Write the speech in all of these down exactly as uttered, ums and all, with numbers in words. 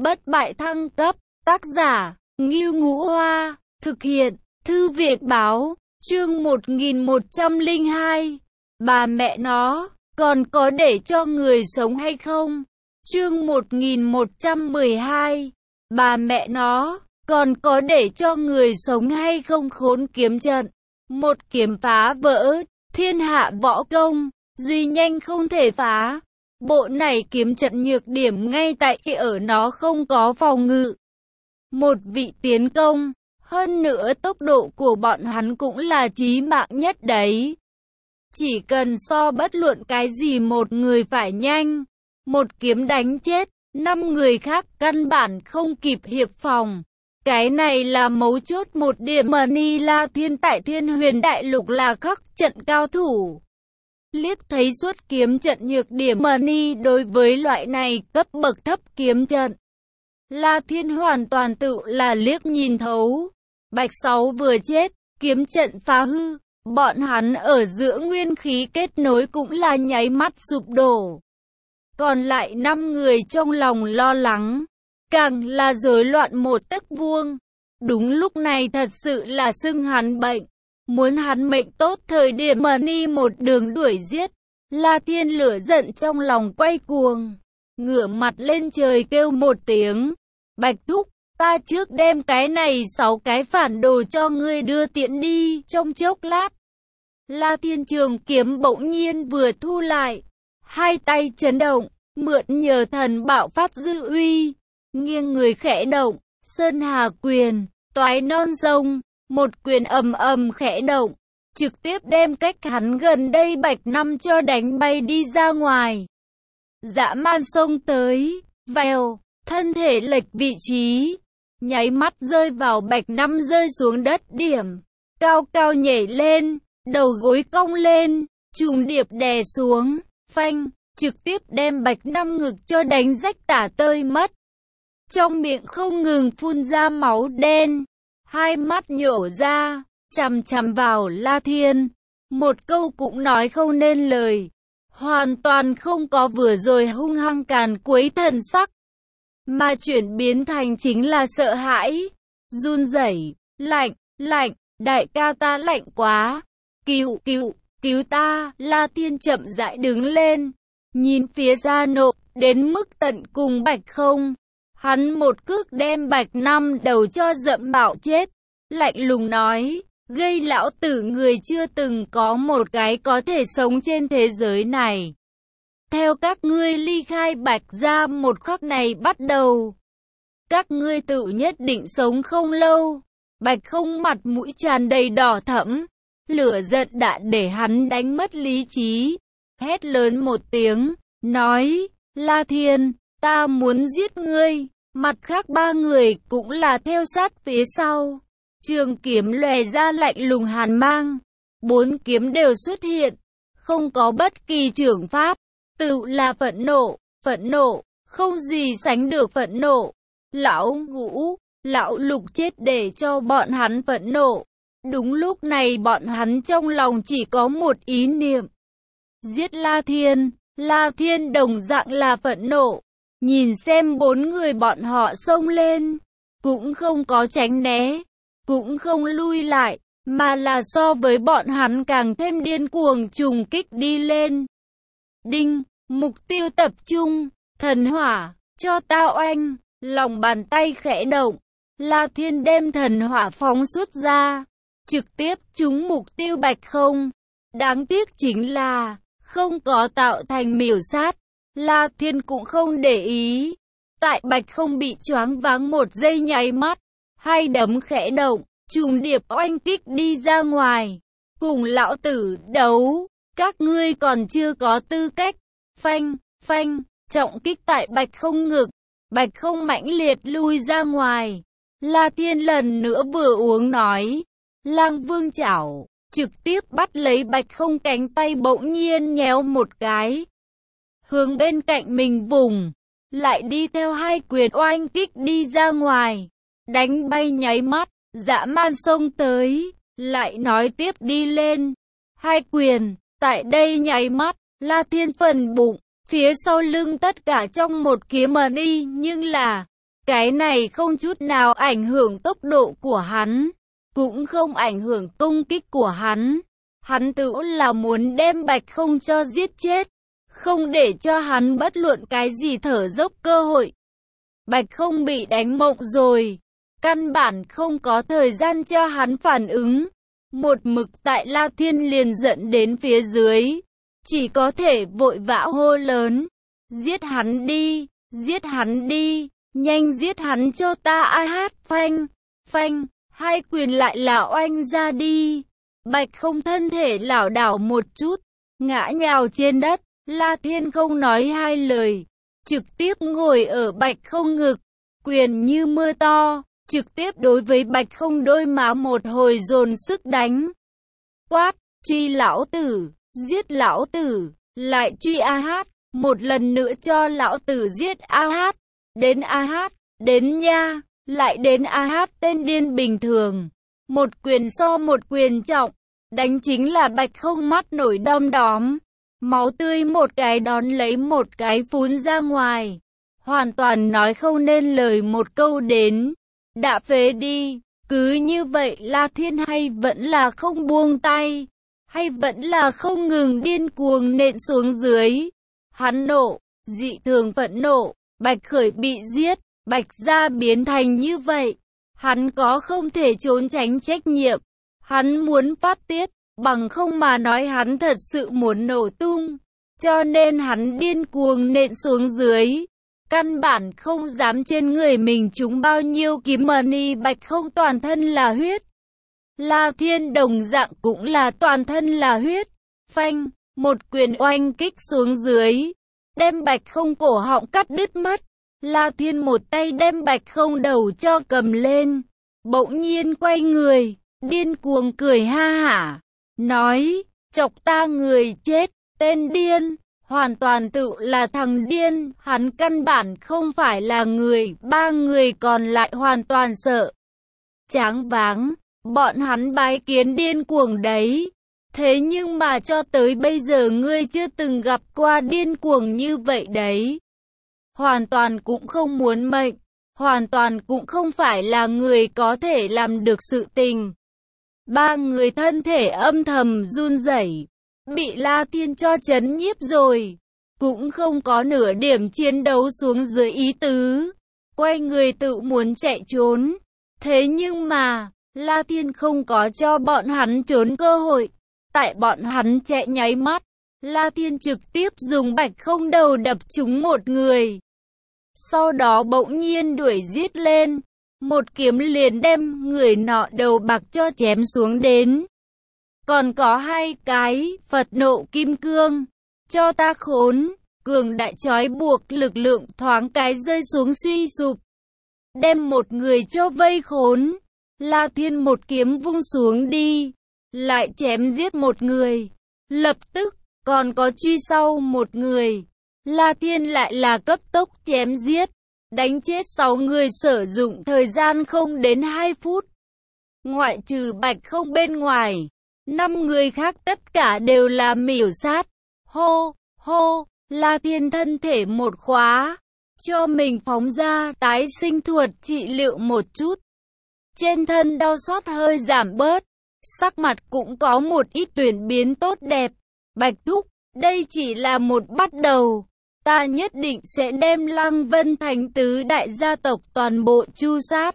bất bại thăng cấp, tác giả, Ngưu Ngũ Hoa, thực hiện, Thư viện Báo, chương một nghìn một trăm lẻ hai. Bà mẹ nó, còn có để cho người sống hay không? Chương một nghìn một trăm mười hai. Bà mẹ nó, còn có để cho người sống hay không? Khốn kiếm trận, một kiếm phá vỡ thiên hạ võ công, duy nhanh không thể phá. Bộ này kiếm trận nhược điểm ngay tại ở nó không có phòng ngự. Một vị tiến công, hơn nữa tốc độ của bọn hắn cũng là chí mạng nhất đấy. Chỉ cần so bất luận cái gì một người phải nhanh, một kiếm đánh chết, năm người khác căn bản không kịp hiệp phòng. Cái này là mấu chốt một điểm mà Ni La Thiên tại Thiên Huyền Đại Lục là khắc trận cao thủ. Liếc thấy suốt kiếm trận nhược điểm mà Ni đối với loại này cấp bậc thấp kiếm trận, La Thiên hoàn toàn tự là liếc nhìn thấu. Bạch Sáu vừa chết, kiếm trận phá hư, bọn hắn ở giữa nguyên khí kết nối cũng là nháy mắt sụp đổ. Còn lại năm người trong lòng lo lắng, càng là rối loạn một tấc vuông. Đúng lúc này thật sự là xưng hắn bệnh. Muốn hắn mệnh tốt thời điểm mà Ni một đường đuổi giết, La Thiên lửa giận trong lòng quay cuồng, ngửa mặt lên trời kêu một tiếng, Bạch Thúc, ta trước đem cái này sáu cái phản đồ cho ngươi đưa tiễn đi. Trong chốc lát, La Thiên trường kiếm bỗng nhiên vừa thu lại, hai tay chấn động, mượn nhờ thần bạo phát dư uy, nghiêng người khẽ động, Sơn Hà quyền, toái non rông. Một quyền ầm ầm khẽ động, trực tiếp đem cách hắn gần đây Bạch Năm cho đánh bay đi ra ngoài. Dã man xông tới, vèo, thân thể lệch vị trí, nháy mắt rơi vào Bạch Năm rơi xuống đất điểm, cao cao nhảy lên, đầu gối cong lên, trùng điệp đè xuống, phanh, trực tiếp đem Bạch Năm ngực cho đánh rách tả tơi mất. Trong miệng không ngừng phun ra máu đen. Hai mắt nhổ ra, chằm chằm vào La Thiên, một câu cũng nói không nên lời, hoàn toàn không có vừa rồi hung hăng càn quấy thần sắc, mà chuyển biến thành chính là sợ hãi, run rẩy, lạnh, lạnh, đại ca ta lạnh quá, cứu, cứu, cứu ta. La Thiên chậm rãi đứng lên, nhìn phía xa nộ, đến mức tận cùng Bạch Không. Hắn một cước đem Bạch Năm đầu cho dẫm bạo chết, lạnh lùng nói, gây lão tử người chưa từng có một cái có thể sống trên thế giới này. Theo các ngươi ly khai Bạch gia một khắc này bắt đầu, các ngươi tự nhất định sống không lâu. Bạch Không mặt mũi tràn đầy đỏ thẫm, lửa giận đã để hắn đánh mất lý trí, hét lớn một tiếng, nói, La Thiên, ta muốn giết ngươi. Mặt khác ba người cũng là theo sát phía sau, trường kiếm lòe ra lạnh lùng hàn mang, bốn kiếm đều xuất hiện, không có bất kỳ trưởng pháp, tự là phẫn nộ, phẫn nộ, không gì sánh được phẫn nộ. Lão Ngũ, lão Lục chết để cho bọn hắn phẫn nộ. Đúng lúc này bọn hắn trong lòng chỉ có một ý niệm, giết La Thiên. La Thiên đồng dạng là phẫn nộ. Nhìn xem bốn người bọn họ xông lên, cũng không có tránh né, cũng không lui lại, mà là so với bọn hắn càng thêm điên cuồng trùng kích đi lên. Đinh, mục tiêu tập trung, thần hỏa, cho tao oanh, lòng bàn tay khẽ động, La Thiên đem thần hỏa phóng xuất ra, trực tiếp trúng mục tiêu Bạch Không. Đáng tiếc chính là, không có tạo thành miểu sát. La Thiên cũng không để ý. Tại Bạch Không bị choáng váng một giây nháy mắt, hai đấm khẽ động, trùng điệp oanh kích đi ra ngoài. Cùng lão tử đấu, các ngươi còn chưa có tư cách. Phanh, phanh, trọng kích tại Bạch Không ngực. Bạch Không mãnh liệt lui ra ngoài. La Thiên lần nữa vừa uống nói, Lang Vương chảo, trực tiếp bắt lấy Bạch Không cánh tay bỗng nhiên nhéo một cái, hướng bên cạnh mình vùng, lại đi theo hai quyền oanh kích đi ra ngoài, đánh bay nháy mắt, dã man xông tới, lại nói tiếp đi lên, hai quyền, tại đây nháy mắt, La Thiên phần bụng, phía sau lưng tất cả trong một kiếm mà đi, nhưng là, Cái này không chút nào ảnh hưởng tốc độ của hắn, cũng không ảnh hưởng công kích của hắn. Hắn tự là muốn đem Bạch Không cho giết chết, không để cho hắn bất luận cái gì thở dốc cơ hội. Bạch Không bị đánh mộng rồi, căn bản không có thời gian cho hắn phản ứng. Một mực tại La Thiên liền giận đến phía dưới, chỉ có thể vội vã hô lớn, giết hắn đi, giết hắn đi, nhanh giết hắn cho ta. Ai hát, phanh, phanh, hai quyền lại là oanh ra đi. Bạch Không thân thể lảo đảo một chút, ngã nhào trên đất. La Thiên không nói hai lời, trực tiếp ngồi ở Bạch Không ngực, quyền như mưa to, trực tiếp đối với Bạch Không đôi má một hồi dồn sức đánh. Quát, truy lão tử, giết lão tử, lại truy A Hát, một lần nữa cho lão tử giết A Hát, đến A Hát, đến nha, lại đến A Hát tên điên bình thường. Một quyền so một quyền trọng, đánh chính là Bạch Không mắt nổi đom đóm. Máu tươi một cái đón lấy một cái phun ra ngoài, hoàn toàn nói không nên lời một câu đến. Đã phế đi, cứ như vậy La Thiên hay vẫn là không buông tay, hay vẫn là không ngừng điên cuồng nện xuống dưới. Hắn nộ, dị thường phẫn nộ, Bạch Khởi bị giết, Bạch gia biến thành như vậy. Hắn có không thể trốn tránh trách nhiệm, hắn muốn phát tiết. Bằng không mà nói hắn thật sự muốn nổ tung, cho nên hắn điên cuồng nện xuống dưới. Căn bản không dám trên người mình trúng bao nhiêu kiếm money. Bạch Không toàn thân là huyết, La Thiên đồng dạng cũng là toàn thân là huyết. Phanh, một quyền oanh kích xuống dưới, đem Bạch Không cổ họng cắt đứt mất. La Thiên một tay đem Bạch Không đầu cho cầm lên, bỗng nhiên quay người, điên cuồng cười ha hả. Nói, chọc ta người chết, tên điên, hoàn toàn tự là thằng điên, hắn căn bản không phải là người, ba người còn lại hoàn toàn sợ. Tráng váng, bọn hắn bái kiến điên cuồng đấy, thế nhưng mà cho tới bây giờ ngươi chưa từng gặp qua điên cuồng như vậy đấy. Hoàn toàn cũng không muốn mệnh, hoàn toàn cũng không phải là người có thể làm được sự tình. Ba người thân thể âm thầm run rẩy, bị La Thiên cho chấn nhiếp rồi, cũng không có nửa điểm chiến đấu xuống dưới ý tứ, quay người tự muốn chạy trốn. Thế nhưng mà, La Thiên không có cho bọn hắn trốn cơ hội, tại bọn hắn chạy nháy mắt, La Thiên trực tiếp dùng Bạch Không đầu đập trúng một người. Sau đó bỗng nhiên đuổi giết lên, một kiếm liền đem người nọ đầu bạc cho chém xuống đến. Còn có hai cái, Phật nộ kim cương, cho ta khốn, cường đại trói buộc lực lượng thoáng cái rơi xuống suy sụp. Đem một người cho vây khốn, La Thiên một kiếm vung xuống đi, lại chém giết một người. Lập tức, còn có truy sau một người, La Thiên lại là cấp tốc chém giết. Đánh chết sáu người sử dụng thời gian không đến hai phút. Ngoại trừ Bạch Không bên ngoài, năm người khác tất cả đều là miểu sát. Hô, hô, La Thiên thân thể một khóa, cho mình phóng ra tái sinh thuật trị liệu một chút. Trên thân đau xót hơi giảm bớt, sắc mặt cũng có một ít chuyển biến tốt đẹp. Bạch Thúc, đây chỉ là một bắt đầu. Ta nhất định sẽ đem Lăng Vân Thành tứ đại gia tộc toàn bộ tru sát.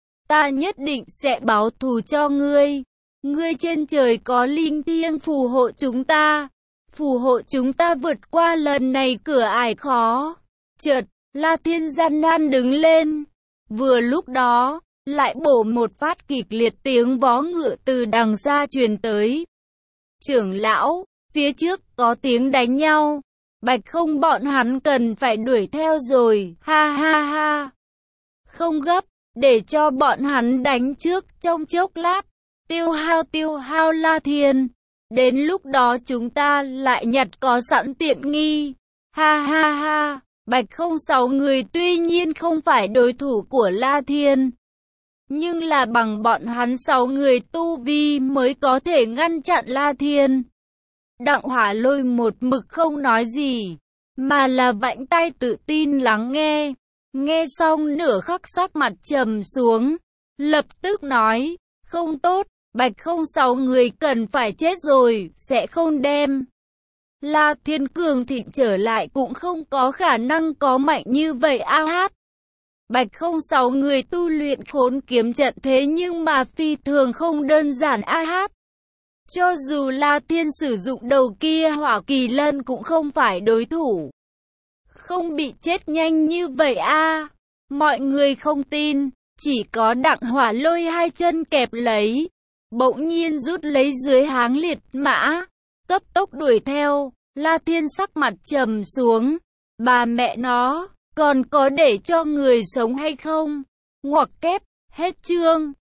Ta nhất định sẽ báo thù cho ngươi. Ngươi trên trời có linh thiêng phù hộ chúng ta. Phù hộ chúng ta vượt qua lần này cửa ải khó. Chợt, La Thiên gian nan đứng lên. Vừa lúc đó, lại bổ một phát kịch liệt tiếng vó ngựa từ đằng xa truyền tới. Trưởng lão, phía trước có tiếng đánh nhau. Bạch Không bọn hắn cần phải đuổi theo rồi, ha ha ha. Không gấp, để cho bọn hắn đánh trước trong chốc lát. Tiêu hao tiêu hao La Thiên. Đến lúc đó chúng ta lại nhặt có sẵn tiện nghi. Ha ha ha, Bạch Không sáu người tuy nhiên không phải đối thủ của La Thiên. Nhưng là bằng bọn hắn sáu người tu vi mới có thể ngăn chặn La Thiên. Đặng Hỏa Lôi một mực không nói gì, mà là vẫy tay tự tin lắng nghe. Nghe xong nửa khắc sắc mặt trầm xuống, lập tức nói, không tốt, Bạch không sáu người cần phải chết rồi, sẽ không đem La Thiên Cường Thịnh trở lại cũng không có khả năng có mạnh như vậy a hát. Bạch không sáu người tu luyện khốn kiếm trận thế nhưng mà phi thường không đơn giản a hát. Cho dù La Thiên sử dụng đầu kia hỏa kỳ lân cũng không phải đối thủ. Không bị chết nhanh như vậy a. Mọi người không tin, chỉ có Đặng Hỏa Lôi hai chân kẹp lấy, bỗng nhiên rút lấy dưới háng liệt mã, cấp tốc đuổi theo. La Thiên sắc mặt trầm xuống, bà mẹ nó, còn có để cho người sống hay không? Ngoặc kép, hết chương.